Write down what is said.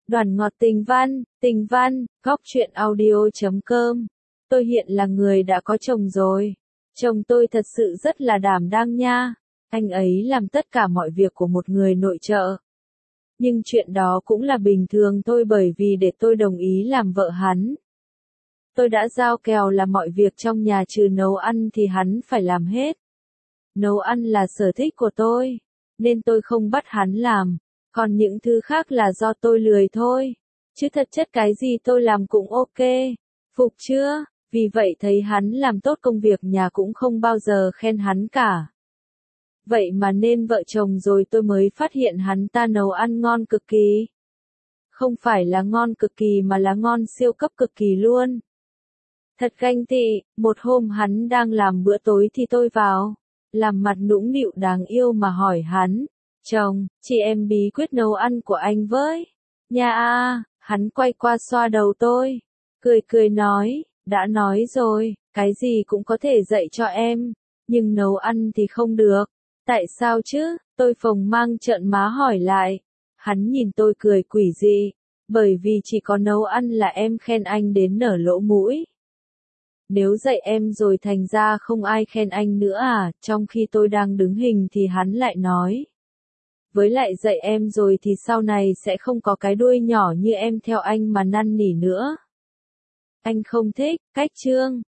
Đoàn ngọt tình văn, góc truyện audio.com. Tôi hiện là người đã có chồng rồi. Chồng tôi thật sự rất là đảm đang nha. Anh ấy làm tất cả mọi việc của một người nội trợ. Nhưng chuyện đó cũng là bình thường thôi, bởi vì để tôi đồng ý làm vợ hắn, tôi đã giao kèo là mọi việc trong nhà trừ nấu ăn thì hắn phải làm hết. Nấu ăn là sở thích của tôi, nên tôi không bắt hắn làm. Còn những thứ khác là do tôi lười thôi. Chứ thật chất cái gì tôi làm cũng ok. Phục chưa? Vì vậy thấy hắn làm tốt công việc nhà cũng không bao giờ khen hắn cả. Vậy mà nên vợ chồng rồi tôi mới phát hiện hắn ta nấu ăn ngon cực kỳ. Không phải là ngon cực kỳ mà là ngon siêu cấp cực kỳ luôn. Thật ganh tị, một hôm hắn đang làm bữa tối thì tôi vào, làm mặt nũng nịu đáng yêu mà hỏi hắn, chồng, chị em bí quyết nấu ăn của anh với. Nha a, hắn quay qua xoa đầu tôi, cười nói, đã nói rồi, cái gì cũng có thể dạy cho em, nhưng nấu ăn thì không được. Tại sao chứ? Tôi phồng mang trợn má hỏi lại. Hắn nhìn tôi cười quỷ dị, bởi vì chỉ có nấu ăn là em khen anh đến nở lỗ mũi. Nếu dạy em rồi thành ra không ai khen anh nữa à? Trong khi tôi đang đứng hình thì hắn lại nói, với lại dạy em rồi thì sau này sẽ không có cái đuôi nhỏ như em theo anh mà năn nỉ nữa. Anh không thích, cách chương.